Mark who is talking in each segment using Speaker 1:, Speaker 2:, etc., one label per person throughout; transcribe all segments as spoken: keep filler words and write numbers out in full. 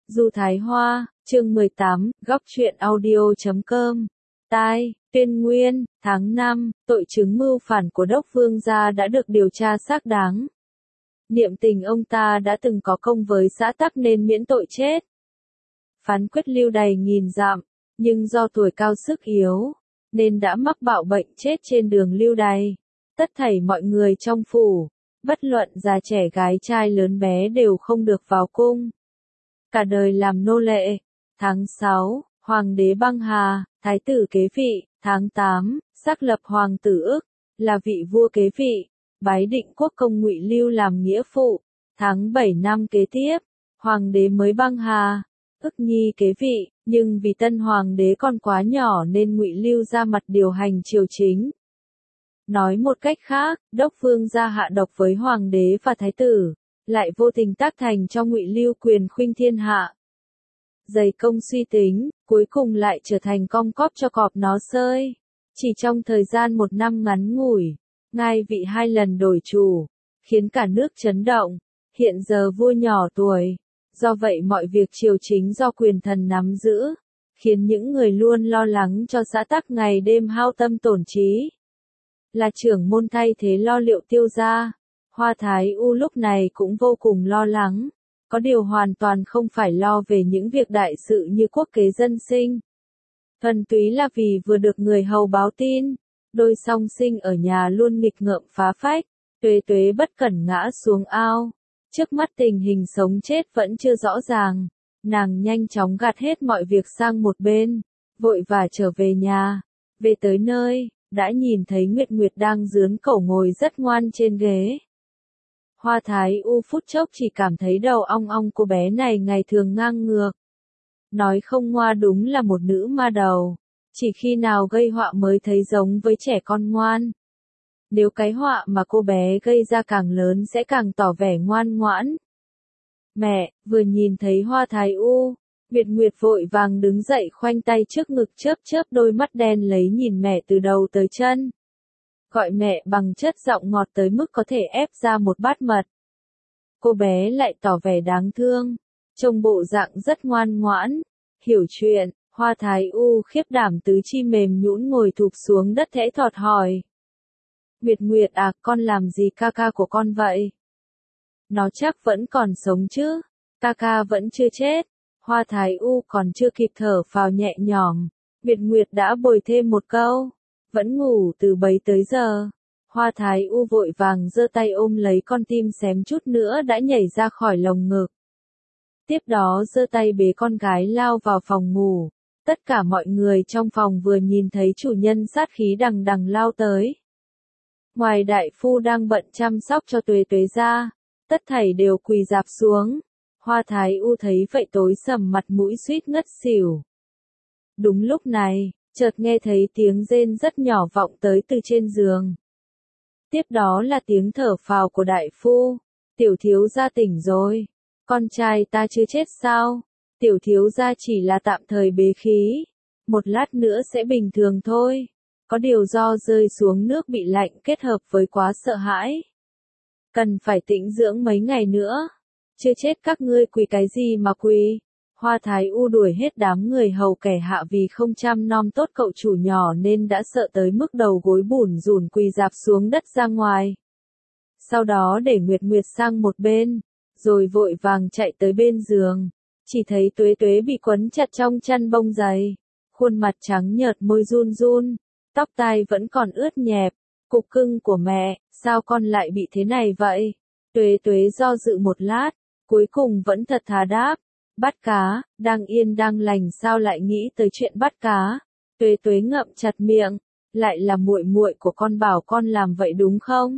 Speaker 1: Du Thái Hoa, chương mười tám, góc truyện audio chấm com. Tai, Tuyên Nguyên, tháng năm, tội chứng mưu phản của Đốc Vương gia đã được điều tra xác đáng. Niệm tình ông ta đã từng có công với xã Tắc nên miễn tội chết. Phán quyết lưu đày nghìn dặm, nhưng do tuổi cao sức yếu, nên đã mắc bạo bệnh chết trên đường lưu đày. Tất thảy mọi người trong phủ, bất luận già trẻ gái trai lớn bé đều không được vào cung. Cả đời làm nô lệ. Tháng sáu, Hoàng đế băng hà, Thái tử kế vị. Tháng tám, xác lập Hoàng tử Ức, là vị vua kế vị, bái định quốc công Ngụy Lưu làm nghĩa phụ. Tháng bảy năm kế tiếp, Hoàng đế mới băng hà, Ức nhi kế vị, nhưng vì tân Hoàng đế còn quá nhỏ nên Ngụy Lưu ra mặt điều hành triều chính. Nói một cách khác, Đốc Vương gia hạ độc với Hoàng đế và Thái tử, lại vô tình tác thành cho Ngụy Lưu quyền khuynh thiên hạ. Dày công suy tính, cuối cùng lại trở thành cong cóp cho cọp nó sơi. Chỉ trong thời gian một năm ngắn ngủi, ngai vị hai lần đổi chủ, khiến cả nước chấn động. Hiện giờ vua nhỏ tuổi, do vậy mọi việc triều chính do quyền thần nắm giữ, khiến những người luôn lo lắng cho xã Tắc ngày đêm hao tâm tổn trí. Là trưởng môn thay thế lo liệu Tiêu gia, Hoa Thái U lúc này cũng vô cùng lo lắng, có điều hoàn toàn không phải lo về những việc đại sự như quốc kế dân sinh. Thuần túy là vì vừa được người hầu báo tin, đôi song sinh ở nhà luôn nghịch ngợm phá phách, Tuế Tuế bất cẩn ngã xuống ao. Trước mắt tình hình sống chết vẫn chưa rõ ràng, nàng nhanh chóng gạt hết mọi việc sang một bên, vội vã trở về nhà. Về tới nơi, đã nhìn thấy Nguyệt Nguyệt đang dướn cổ ngồi rất ngoan trên ghế. Hoa Thái U phút chốc chỉ cảm thấy đầu ong ong cô bé này ngày thường ngang ngược. Nói không ngoa đúng là một nữ ma đầu, chỉ khi nào gây họa mới thấy giống với trẻ con ngoan. Nếu cái họa mà cô bé gây ra càng lớn sẽ càng tỏ vẻ ngoan ngoãn. Mẹ, vừa nhìn thấy Hoa Thái U, Nguyệt Nguyệt vội vàng đứng dậy khoanh tay trước ngực chớp chớp đôi mắt đen lấy nhìn mẹ từ đầu tới chân. Gọi mẹ bằng chất giọng ngọt tới mức có thể ép ra một bát mật. Cô bé lại tỏ vẻ đáng thương, trông bộ dạng rất ngoan ngoãn, hiểu chuyện. Hoa Thái U khiếp đảm tứ chi mềm nhũn ngồi thụp xuống đất thẽ thọt hỏi. Nguyệt Nguyệt à, con làm gì ca ca của con vậy? Nó chắc vẫn còn sống chứ, ca ca vẫn chưa chết. Hoa Thái U còn chưa kịp thở phào nhẹ nhõm, Nguyệt Nguyệt đã bồi thêm một câu, vẫn ngủ từ bấy tới giờ. Hoa Thái U vội vàng giơ tay ôm lấy con tim xém chút nữa đã nhảy ra khỏi lồng ngực. Tiếp đó giơ tay bế con gái lao vào phòng ngủ. Tất cả mọi người trong phòng vừa nhìn thấy chủ nhân sát khí đằng đằng lao tới. Ngoài đại phu đang bận chăm sóc cho Tuế Tuế ra, tất thảy đều quỳ rạp xuống. Hoa Thái U thấy vậy tối sầm mặt mũi suýt ngất xỉu. Đúng lúc này, chợt nghe thấy tiếng rên rất nhỏ vọng tới từ trên giường. Tiếp đó là tiếng thở phào của đại phu. Tiểu thiếu gia tỉnh rồi. Con trai ta chưa chết sao? Tiểu thiếu gia chỉ là tạm thời bế khí. Một lát nữa sẽ bình thường thôi. Có điều do rơi xuống nước bị lạnh kết hợp với quá sợ hãi. Cần phải tĩnh dưỡng mấy ngày nữa. Chưa chết các ngươi quỳ cái gì mà quỳ? Hoa Thái U đuổi hết đám người hầu kẻ hạ vì không chăm nom tốt cậu chủ nhỏ nên đã sợ tới mức đầu gối bủn rủn quỳ rạp xuống đất ra ngoài. Sau đó để Nguyệt Nguyệt sang một bên, rồi vội vàng chạy tới bên giường. Chỉ thấy Tuế Tuế bị quấn chặt trong chăn bông dày, khuôn mặt trắng nhợt môi run run, tóc tai vẫn còn ướt nhẹp. Cục cưng của mẹ, sao con lại bị thế này vậy? Tuế Tuế do dự một lát, cuối cùng vẫn thật thà đáp. Bắt cá, đang yên đang lành sao lại nghĩ tới chuyện bắt cá? Tuế Tuế ngậm chặt miệng, lại là muội muội của con bảo con làm vậy đúng không?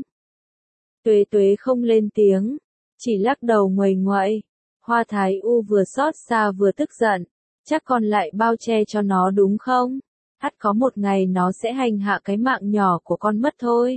Speaker 1: Tuế Tuế không lên tiếng, chỉ lắc đầu nguầy nguậy. Hoa Thái U vừa xót xa vừa tức giận, chắc con lại bao che cho nó đúng không? Hắt có một ngày nó sẽ hành hạ cái mạng nhỏ của con mất thôi.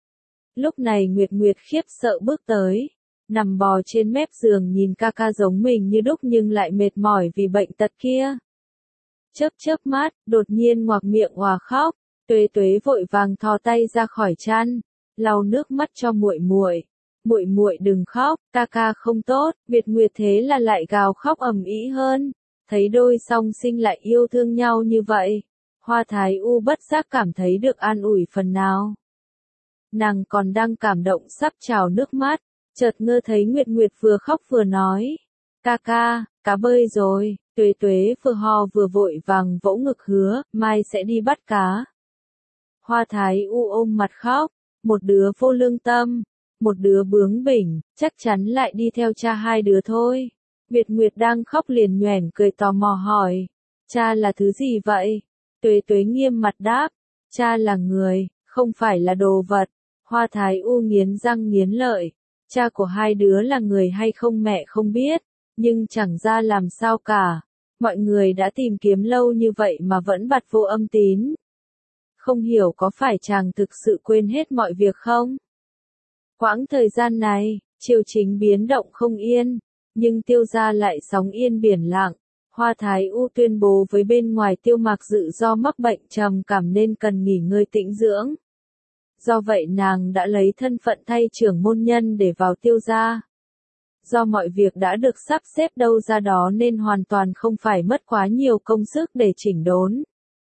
Speaker 1: Lúc này Nguyệt Nguyệt khiếp sợ bước tới, nằm bò trên mép giường nhìn ca ca giống mình như đúc nhưng lại mệt mỏi vì bệnh tật kia. Chớp chớp mắt, đột nhiên ngoạc miệng òa khóc. Tuế Tuế vội vàng thò tay ra khỏi chăn, lau nước mắt cho muội muội. muội muội đừng khóc, ca ca không tốt, Việt Nguyệt thế là lại gào khóc ầm ĩ hơn. Thấy đôi song sinh lại yêu thương nhau như vậy, Hoa Thái U bất giác cảm thấy được an ủi phần nào. Nàng còn đang cảm động sắp trào nước mắt, chợt ngơ thấy Nguyệt Nguyệt vừa khóc vừa nói, ca ca, cá bơi rồi. Tuế Tuế vừa ho vừa vội vàng vỗ ngực hứa, mai sẽ đi bắt cá. Hoa Thái U ôm mặt khóc, một đứa vô lương tâm, một đứa bướng bỉnh, chắc chắn lại đi theo cha hai đứa thôi. Việt Nguyệt đang khóc liền nhoẻn cười tò mò hỏi, cha là thứ gì vậy? Tuế Tuế nghiêm mặt đáp, cha là người, không phải là đồ vật. Hoa Thái U nghiến răng nghiến lợi, cha của hai đứa là người hay không mẹ không biết, nhưng chẳng ra làm sao cả. Mọi người đã tìm kiếm lâu như vậy mà vẫn bặt vô âm tín. Không hiểu có phải chàng thực sự quên hết mọi việc không? Quãng thời gian này, triều chính biến động không yên, nhưng Tiêu gia lại sóng yên biển lặng. Hoa Thái U tuyên bố với bên ngoài Tiêu Mạc Dự do mắc bệnh trầm cảm nên cần nghỉ ngơi tĩnh dưỡng. Do vậy nàng đã lấy thân phận thay trưởng môn nhân để vào Tiêu gia. Do mọi việc đã được sắp xếp đâu ra đó nên hoàn toàn không phải mất quá nhiều công sức để chỉnh đốn.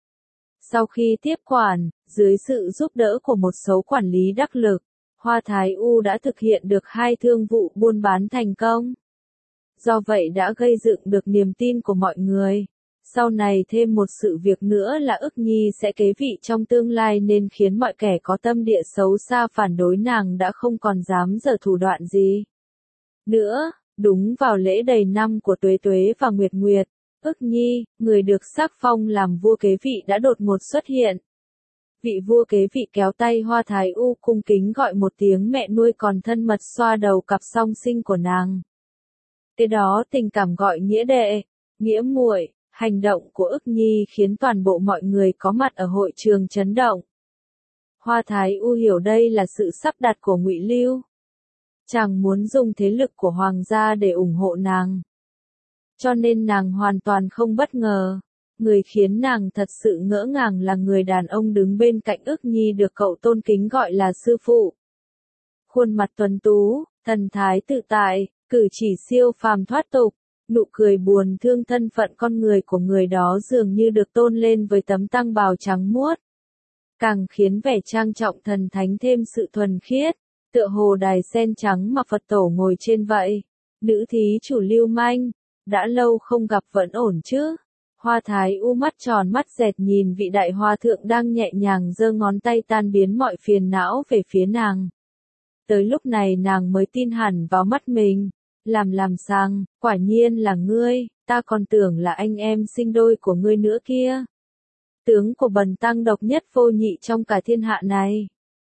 Speaker 1: Sau khi tiếp quản, dưới sự giúp đỡ của một số quản lý đắc lực, Hoa Thái U đã thực hiện được hai thương vụ buôn bán thành công. Do vậy đã gây dựng được niềm tin của mọi người. Sau này thêm một sự việc nữa là Ức Nhi sẽ kế vị trong tương lai nên khiến mọi kẻ có tâm địa xấu xa phản đối nàng đã không còn dám giở thủ đoạn gì nữa. Đúng vào lễ đầy năm của Tuế Tuế và Nguyệt Nguyệt, Ức Nhi, người được sắc phong làm vua kế vị đã đột ngột xuất hiện. Vị vua kế vị kéo tay Hoa Thái U cung kính gọi một tiếng mẹ nuôi còn thân mật xoa đầu cặp song sinh của nàng. Kế đó tình cảm gọi nghĩa đệ, nghĩa muội. Hành động của Ức Nhi khiến toàn bộ mọi người có mặt ở hội trường chấn động. Hoa Thái U hiểu đây là sự sắp đặt của Ngụy Lưu. Chàng muốn dùng thế lực của hoàng gia để ủng hộ nàng. Cho nên nàng hoàn toàn không bất ngờ. Người khiến nàng thật sự ngỡ ngàng là người đàn ông đứng bên cạnh Ức Nhi được cậu tôn kính gọi là sư phụ. Khuôn mặt tuấn tú, thần thái tự tại, cử chỉ siêu phàm thoát tục. Nụ cười buồn thương thân phận con người của người đó dường như được tôn lên với tấm tăng bào trắng muốt. Càng khiến vẻ trang trọng thần thánh thêm sự thuần khiết, tựa hồ đài sen trắng mà Phật tổ ngồi trên vậy. Nữ thí chủ Lưu Manh, đã lâu không gặp vẫn ổn chứ? Hoa Thái U mắt tròn mắt dẹt nhìn vị đại hòa thượng đang nhẹ nhàng giơ ngón tay tan biến mọi phiền não về phía nàng. Tới lúc này nàng mới tin hẳn vào mắt mình. Làm làm sang, quả nhiên là ngươi, ta còn tưởng là anh em sinh đôi của ngươi nữa kia. Tướng của bần tăng độc nhất vô nhị trong cả thiên hạ này.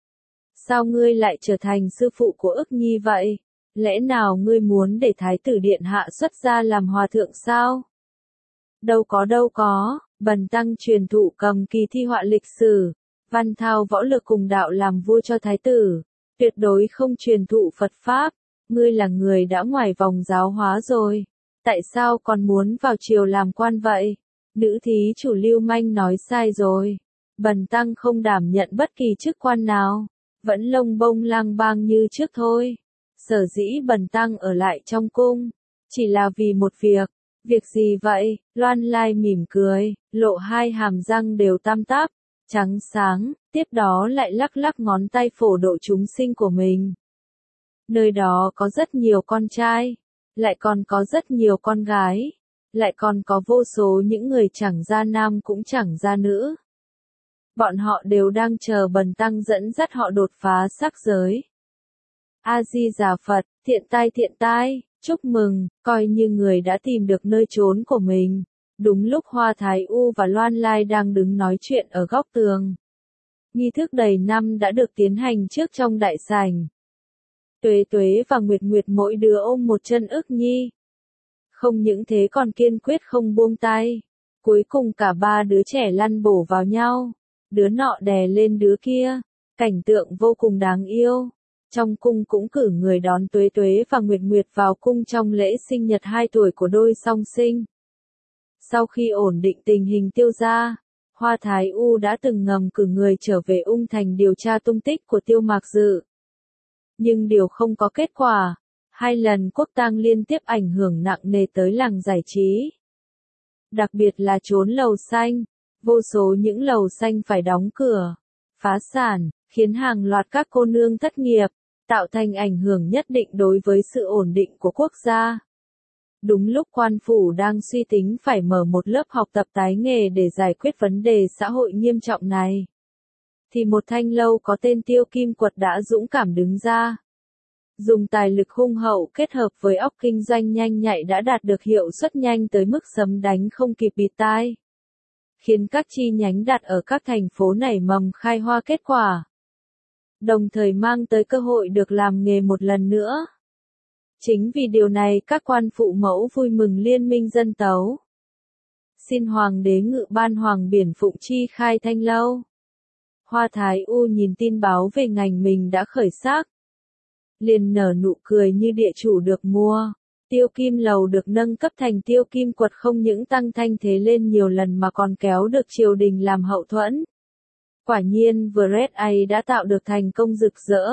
Speaker 1: Sao ngươi lại trở thành sư phụ của Ức Nhi vậy? Lẽ nào ngươi muốn để Thái tử Điện Hạ xuất gia làm hòa thượng sao? Đâu có đâu có, bần tăng truyền thụ cầm kỳ thi họa lịch sử, văn thao võ lực cùng đạo làm vua cho Thái tử, tuyệt đối không truyền thụ Phật Pháp. Ngươi là người đã ngoài vòng giáo hóa rồi, tại sao còn muốn vào triều làm quan vậy? Nữ thí chủ Lưu Manh nói sai rồi, bần tăng không đảm nhận bất kỳ chức quan nào, vẫn lông bông lang bang như trước thôi. Sở dĩ bần tăng ở lại trong cung, chỉ là vì một việc. Việc gì vậy? Loan Lai mỉm cười, lộ hai hàm răng đều tăm tắp, trắng sáng, tiếp đó lại lắc lắc ngón tay phổ độ chúng sinh của mình. Nơi đó có rất nhiều con trai, lại còn có rất nhiều con gái, lại còn có vô số những người chẳng ra nam cũng chẳng ra nữ. Bọn họ đều đang chờ bần tăng dẫn dắt họ đột phá sắc giới. A-di-đà Phật, thiện tai thiện tai, chúc mừng, coi như người đã tìm được nơi trốn của mình. Đúng lúc Hoa Thái U và Loan Lai đang đứng nói chuyện ở góc tường. Nghi thức đầy năm đã được tiến hành trước trong đại sảnh. Tuế Tuế và Nguyệt Nguyệt mỗi đứa ôm một chân Ức Nhi. Không những thế còn kiên quyết không buông tay. Cuối cùng cả ba đứa trẻ lăn bổ vào nhau. Đứa nọ đè lên đứa kia. Cảnh tượng vô cùng đáng yêu. Trong cung cũng cử người đón Tuế Tuế và Nguyệt Nguyệt vào cung trong lễ sinh nhật hai tuổi của đôi song sinh. Sau khi ổn định tình hình Tiêu gia, Hoa Thái U đã từng ngầm cử người trở về Ung Thành điều tra tung tích của Tiêu Mạc Dự. nhưng điều không có kết quả. Hai lần quốc tang liên tiếp ảnh hưởng nặng nề tới làng giải trí. Đặc biệt là chốn lầu xanh, vô số những lầu xanh phải đóng cửa, phá sản, khiến hàng loạt các cô nương thất nghiệp, tạo thành ảnh hưởng nhất định đối với sự ổn định của quốc gia. Đúng lúc quan phủ đang suy tính phải mở một lớp học tập tái nghề để giải quyết vấn đề xã hội nghiêm trọng này, thì một thanh lâu có tên Tiêu Kim Quật đã dũng cảm đứng ra. Dùng tài lực hung hậu kết hợp với óc kinh doanh nhanh nhạy đã đạt được hiệu suất nhanh tới mức sấm đánh không kịp bịt tai, khiến các chi nhánh đặt ở các thành phố nảy mầm khai hoa kết quả, đồng thời mang tới cơ hội được làm nghề một lần nữa. Chính vì điều này các quan phụ mẫu vui mừng liên minh dân tấu, xin hoàng đế ngự ban hoàng biển phụng chi khai thanh lâu. Hoa Thái U nhìn tin báo về ngành mình đã khởi sắc, liền nở nụ cười như địa chủ được mua. Tiêu Kim Lầu được nâng cấp thành Tiêu Kim Quật không những tăng thanh thế lên nhiều lần mà còn kéo được triều đình làm hậu thuẫn. Quả nhiên Vred A đã tạo được thành công rực rỡ.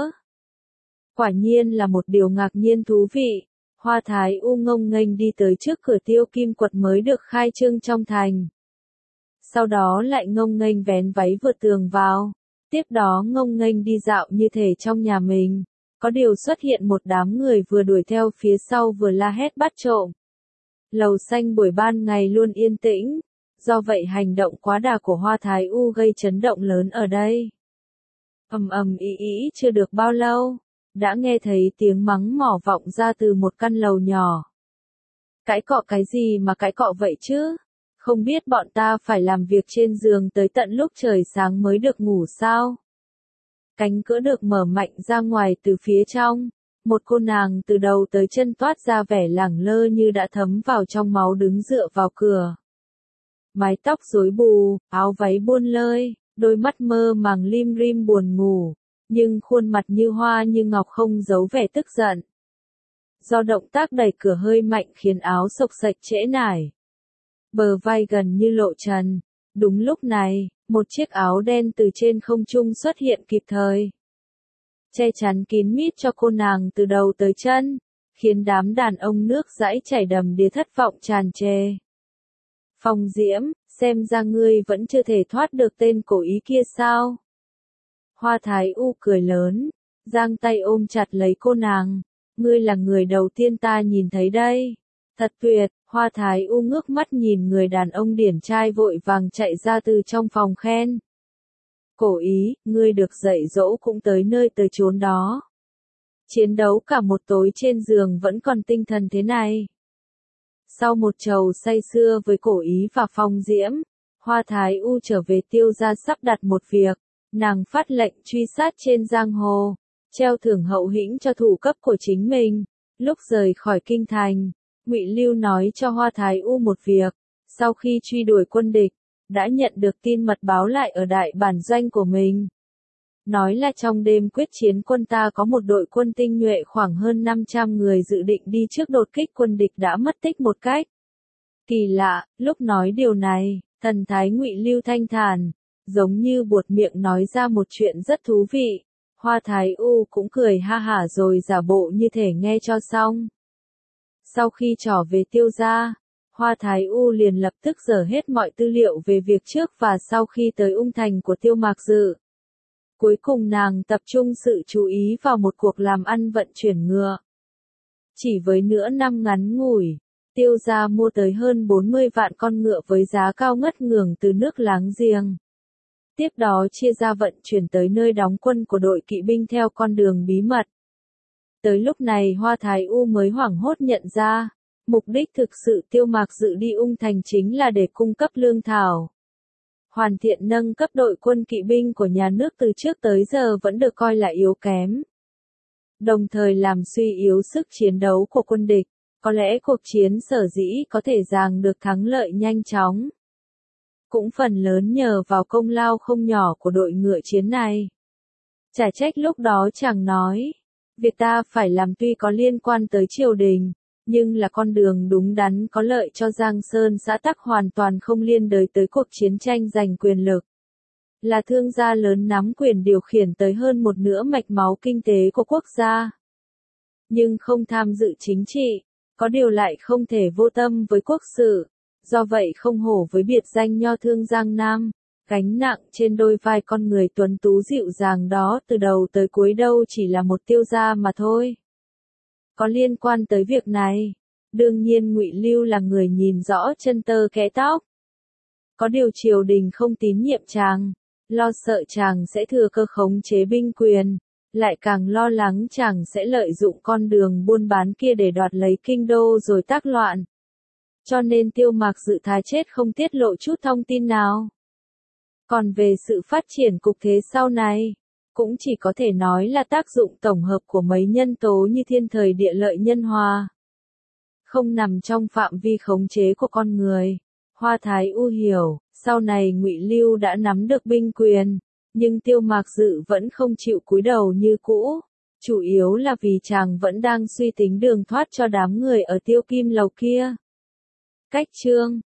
Speaker 1: Quả nhiên là một điều ngạc nhiên thú vị. Hoa Thái U ngông nghênh đi tới trước cửa Tiêu Kim Quật mới được khai trương trong thành. Sau đó lại ngông nghênh vén váy vượt tường vào. Tiếp đó ngông nghênh đi dạo như thể trong nhà mình. Có điều xuất hiện một đám người vừa đuổi theo phía sau vừa la hét bắt trộm. Lầu xanh buổi ban ngày luôn yên tĩnh. Do vậy hành động quá đà của Hoa Thái U gây chấn động lớn ở đây. Ầm ầm ĩ ĩ chưa được bao lâu, đã nghe thấy tiếng mắng mỏ vọng ra từ một căn lầu nhỏ. Cãi cọ cái gì mà cãi cọ vậy chứ? Không biết bọn ta phải làm việc trên giường tới tận lúc trời sáng mới được ngủ sao? Cánh cửa được mở mạnh ra ngoài từ phía trong. Một cô nàng từ đầu tới chân toát ra vẻ lẳng lơ như đã thấm vào trong máu đứng dựa vào cửa. Mái tóc rối bù, áo váy buôn lơi, đôi mắt mơ màng lim rim buồn ngủ, nhưng khuôn mặt như hoa như ngọc không giấu vẻ tức giận. Do động tác đẩy cửa hơi mạnh khiến áo xộc xệch trễ nải. Bờ vai gần như lộ trần. Đúng lúc này, một chiếc áo đen từ trên không trung xuất hiện kịp thời, che chắn kín mít cho cô nàng từ đầu tới chân, khiến đám đàn ông nước dãi chảy đầm đìa thất vọng tràn trề. Phong Diễm, xem ra ngươi vẫn chưa thể thoát được tên cổ ý kia sao? Hoa Thái U cười lớn, giang tay ôm chặt lấy cô nàng. Ngươi là người đầu tiên ta nhìn thấy đây. Thật tuyệt. Hoa Thái U ngước mắt nhìn người đàn ông điển trai vội vàng chạy ra từ trong phòng khen. Cổ ý, ngươi được dạy dỗ cũng tới nơi tới chốn đó. Chiến đấu cả một tối trên giường vẫn còn tinh thần thế này. Sau một trầu say sưa với cổ ý và Phong Diễm, Hoa Thái U trở về Tiêu gia sắp đặt một việc. Nàng phát lệnh truy sát trên giang hồ, treo thưởng hậu hĩnh cho thủ cấp của chính mình. Lúc rời khỏi kinh thành, Ngụy Lưu nói cho Hoa Thái U một việc, sau khi truy đuổi quân địch, đã nhận được tin mật báo lại ở đại bản doanh của mình. Nói là trong đêm quyết chiến quân ta có một đội quân tinh nhuệ khoảng hơn năm trăm người dự định đi trước đột kích quân địch đã mất tích một cách kỳ lạ. Lúc nói điều này, thần thái Ngụy Lưu thanh thản, giống như buột miệng nói ra một chuyện rất thú vị. Hoa Thái U cũng cười ha hả rồi giả bộ như thể nghe cho xong. Sau khi trở về Tiêu gia, Hoa Thái U liền lập tức dở hết mọi tư liệu về việc trước và sau khi tới ung thành của Tiêu Mạc Dự. Cuối cùng nàng tập trung sự chú ý vào một cuộc làm ăn vận chuyển ngựa. Chỉ với nửa năm ngắn ngủi, Tiêu gia mua tới hơn bốn mươi vạn con ngựa với giá cao ngất ngường từ nước láng giềng. Tiếp đó chia ra vận chuyển tới nơi đóng quân của đội kỵ binh theo con đường bí mật. Tới lúc này Hoa Thái U mới hoảng hốt nhận ra, mục đích thực sự Tiêu Mạc Dự đi ung thành chính là để cung cấp lương thảo. Hoàn thiện nâng cấp đội quân kỵ binh của nhà nước từ trước tới giờ vẫn được coi là yếu kém. Đồng thời làm suy yếu sức chiến đấu của quân địch, có lẽ cuộc chiến sở dĩ có thể giành được thắng lợi nhanh chóng. Cũng phần lớn nhờ vào công lao không nhỏ của đội ngựa chiến này. Chả trách lúc đó chàng nói, việc ta phải làm tuy có liên quan tới triều đình, nhưng là con đường đúng đắn có lợi cho Giang Sơn xã tắc hoàn toàn không liên đới tới cuộc chiến tranh giành quyền lực. là thương gia lớn nắm quyền điều khiển tới hơn một nửa mạch máu kinh tế của quốc gia. Nhưng không tham dự chính trị, có điều lại không thể vô tâm với quốc sự, do vậy không hổ với biệt danh nho thương Giang Nam, gánh nặng trên đôi vai con người tuấn tú dịu dàng đó từ đầu tới cuối đâu chỉ là một tiêu gia mà thôi. Có liên quan tới việc này, đương nhiên Ngụy Lưu là người nhìn rõ chân tơ kẽ tóc. Có điều triều đình không tín nhiệm chàng, lo sợ chàng sẽ thừa cơ khống chế binh quyền, lại càng lo lắng chàng sẽ lợi dụng con đường buôn bán kia để đoạt lấy kinh đô rồi tác loạn. Cho nên Tiêu Mạc Dự thà chết không tiết lộ chút thông tin nào. Còn về sự phát triển cục thế sau này, cũng chỉ có thể nói là tác dụng tổng hợp của mấy nhân tố như thiên thời địa lợi nhân hòa. Không nằm trong phạm vi khống chế của con người. Hoa Thái U hiểu, sau này Ngụy Lưu đã nắm được binh quyền, nhưng Tiêu Mạc Dự vẫn không chịu cúi đầu như cũ, chủ yếu là vì chàng vẫn đang suy tính đường thoát cho đám người ở Tiêu Kim Lầu kia. Cách chương